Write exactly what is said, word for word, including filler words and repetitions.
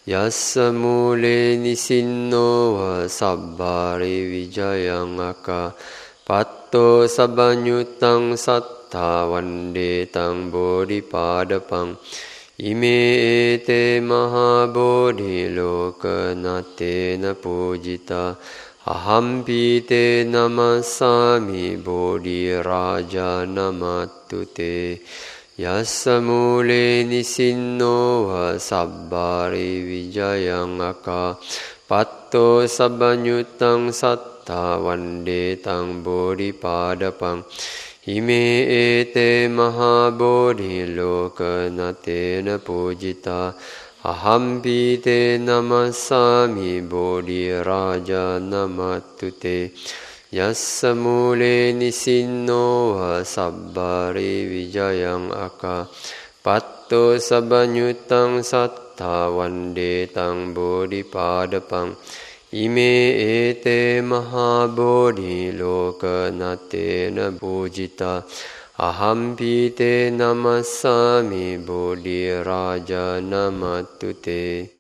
Yassa mule nisinno wa sabbari vijayang aka patto sabanyutang satta vande tang bodhipadapang ime ete mahabodhi lokanatena pujita ahampi te namasami bodhi raja namatute yassa mule nisinno wa sabbari vijayang aka patto sabanyutang satta vande tang bodhipadapang ime ete mahabodhi lokanatena pujita ahampi te namasami bodhi raja namatute yassa mule nisinno wa sabbari vijayang aka patto sabanyutang satta vande tang bodhipadapang ime ete mahabodhi lokanatena pujita ahampi te namasami bodhi raja namatute.